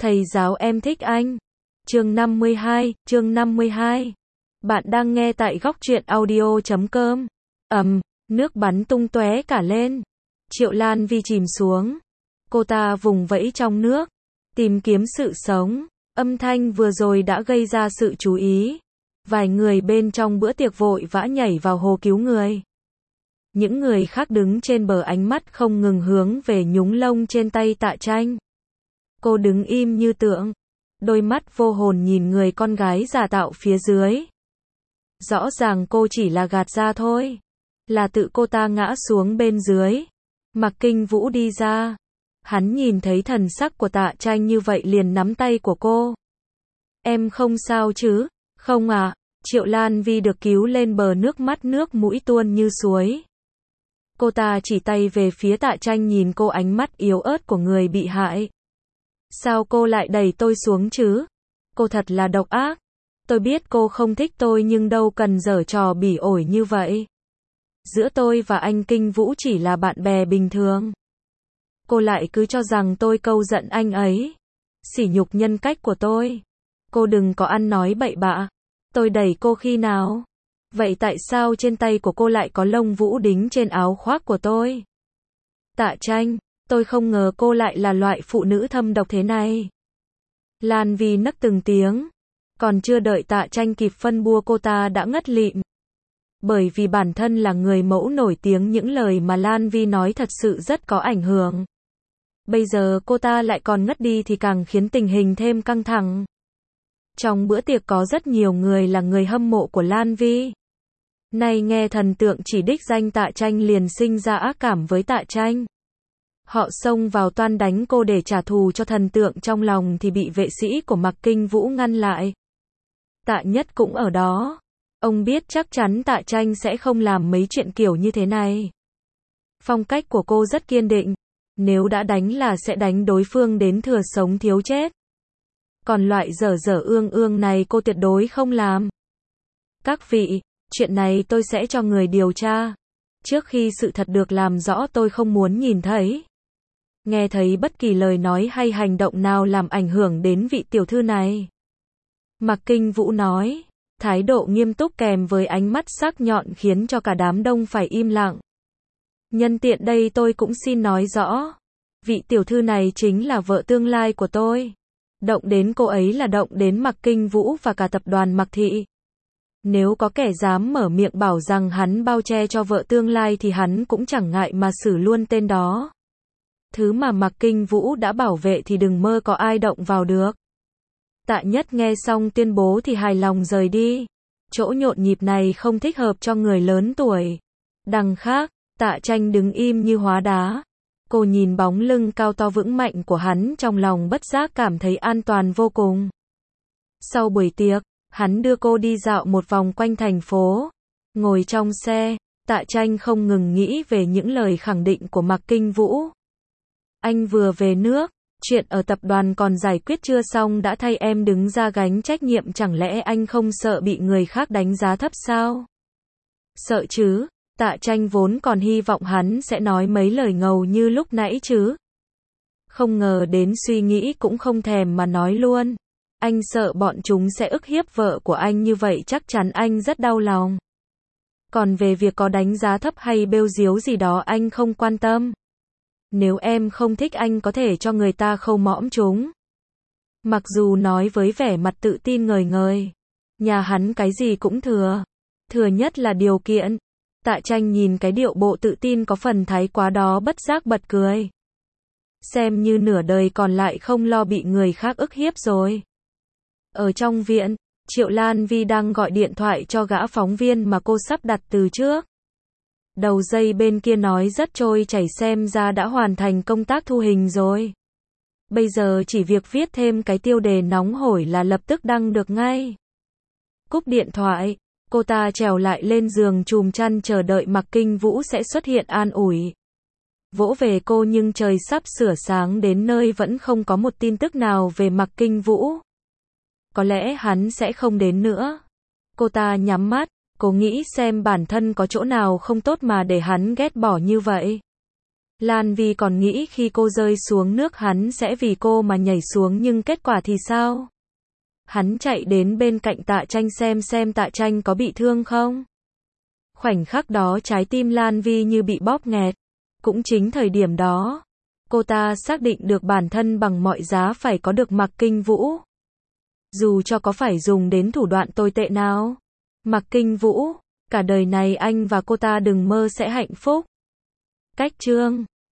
Thầy giáo em thích anh. Chương 52. Bạn đang nghe tại góc truyện audio.com. Nước bắn tung tóe cả lên. Triệu Lan Vi chìm xuống. Cô ta vùng vẫy trong nước, tìm kiếm sự sống. Âm thanh vừa rồi đã gây ra sự chú ý. Vài người bên trong bữa tiệc vội vã nhảy vào hồ cứu người. Những người khác đứng trên bờ, ánh mắt không ngừng hướng về nhúng lông trên tay Tạ Tranh. Cô đứng im như tượng, đôi mắt vô hồn nhìn người con gái giả tạo phía dưới. Rõ ràng cô chỉ là gạt ra thôi, là tự cô ta ngã xuống bên dưới. Mạc Kinh Vũ đi ra, hắn nhìn thấy thần sắc của Tạ Tranh như vậy liền nắm tay của cô. Em không sao chứ? Không à? Triệu Lan Vi được cứu lên bờ, nước mắt nước mũi tuôn như suối. Cô ta chỉ tay về phía Tạ Tranh, nhìn cô ánh mắt yếu ớt của người bị hại. Sao cô lại đẩy tôi xuống chứ? Cô thật là độc ác. Tôi biết cô không thích tôi nhưng đâu cần giở trò bỉ ổi như vậy. Giữa tôi và anh Kinh Vũ chỉ là bạn bè bình thường. Cô lại cứ cho rằng tôi câu giận anh ấy. Sỉ nhục nhân cách của tôi. Cô đừng có ăn nói bậy bạ. Tôi đẩy cô khi nào? Vậy tại sao trên tay của cô lại có lông vũ đính trên áo khoác của tôi? Tạ Tranh, tôi không ngờ cô lại là loại phụ nữ thâm độc thế này. Lan Vi nấc từng tiếng. Còn chưa đợi Tạ Tranh kịp phân bua, cô ta đã ngất lịm. Bởi vì bản thân là người mẫu nổi tiếng, những lời mà Lan Vi nói thật sự rất có ảnh hưởng. Bây giờ cô ta lại còn ngất đi thì càng khiến tình hình thêm căng thẳng. Trong bữa tiệc có rất nhiều người là người hâm mộ của Lan Vi. Nay nghe thần tượng chỉ đích danh Tạ Tranh liền sinh ra ác cảm với Tạ Tranh. Họ xông vào toan đánh cô để trả thù cho thần tượng, trong lòng thì bị vệ sĩ của Mạc Kinh Vũ ngăn lại. Tạ Nhất cũng ở đó. Ông biết chắc chắn Tạ Tranh sẽ không làm mấy chuyện kiểu như thế này. Phong cách của cô rất kiên định. Nếu đã đánh là sẽ đánh đối phương đến thừa sống thiếu chết. Còn loại dở dở ương ương này cô tuyệt đối không làm. Các vị, chuyện này tôi sẽ cho người điều tra. Trước khi sự thật được làm rõ, tôi không muốn nhìn thấy, nghe thấy bất kỳ lời nói hay hành động nào làm ảnh hưởng đến vị tiểu thư này. Mạc Kinh Vũ nói, thái độ nghiêm túc kèm với ánh mắt sắc nhọn khiến cho cả đám đông phải im lặng. Nhân tiện đây tôi cũng xin nói rõ, vị tiểu thư này chính là vợ tương lai của tôi. Động đến cô ấy là động đến Mạc Kinh Vũ và cả tập đoàn Mạc Thị. Nếu có kẻ dám mở miệng bảo rằng hắn bao che cho vợ tương lai thì hắn cũng chẳng ngại mà xử luôn tên đó. Thứ mà Mạc Kinh Vũ đã bảo vệ thì đừng mơ có ai động vào được. Tạ Nhất nghe xong tuyên bố thì hài lòng rời đi. Chỗ nhộn nhịp này không thích hợp cho người lớn tuổi. Đằng khác, Tạ Tranh đứng im như hóa đá. Cô nhìn bóng lưng cao to vững mạnh của hắn, trong lòng bất giác cảm thấy an toàn vô cùng. Sau buổi tiệc, hắn đưa cô đi dạo một vòng quanh thành phố. Ngồi trong xe, Tạ Tranh không ngừng nghĩ về những lời khẳng định của Mạc Kinh Vũ. Anh vừa về nước, chuyện ở tập đoàn còn giải quyết chưa xong đã thay em đứng ra gánh trách nhiệm, chẳng lẽ anh không sợ bị người khác đánh giá thấp sao? Sợ chứ. Tạ Tranh vốn còn hy vọng hắn sẽ nói mấy lời ngầu như lúc nãy chứ. Không ngờ đến suy nghĩ cũng không thèm mà nói luôn. Anh sợ bọn chúng sẽ ức hiếp vợ của anh, như vậy chắc chắn anh rất đau lòng. Còn về việc có đánh giá thấp hay bêu diếu gì đó anh không quan tâm. Nếu em không thích anh có thể cho người ta khâu mõm chúng. Mặc dù nói với vẻ mặt tự tin ngời ngời, nhà hắn cái gì cũng thừa. Thừa nhất là điều kiện. Tạ Tranh nhìn cái điệu bộ tự tin có phần thái quá đó, bất giác bật cười. Xem như nửa đời còn lại không lo bị người khác ức hiếp rồi. Ở trong viện, Triệu Lan Vi đang gọi điện thoại cho gã phóng viên mà cô sắp đặt từ trước. Đầu dây bên kia nói rất trôi chảy, xem ra đã hoàn thành công tác thu hình rồi. Bây giờ chỉ việc viết thêm cái tiêu đề nóng hổi là lập tức đăng được ngay. Cúp điện thoại, cô ta trèo lại lên giường chùm chăn chờ đợi Mạc Kinh Vũ sẽ xuất hiện an ủi. Vỗ về cô nhưng trời sắp sửa sáng đến nơi vẫn không có một tin tức nào về Mạc Kinh Vũ. Có lẽ hắn sẽ không đến nữa. Cô ta nhắm mắt, cô nghĩ xem bản thân có chỗ nào không tốt mà để hắn ghét bỏ như vậy. Lan Vi còn nghĩ khi cô rơi xuống nước hắn sẽ vì cô mà nhảy xuống nhưng kết quả thì sao? Hắn chạy đến bên cạnh Tạ Tranh xem Tạ Tranh có bị thương không? Khoảnh khắc đó trái tim Lan Vi như bị bóp nghẹt. Cũng chính thời điểm đó, cô ta xác định được bản thân bằng mọi giá phải có được Mạc Kinh Vũ. Dù cho có phải dùng đến thủ đoạn tồi tệ nào. Mạc Kinh Vũ, cả đời này anh và cô ta đừng mơ sẽ hạnh phúc. Cách chương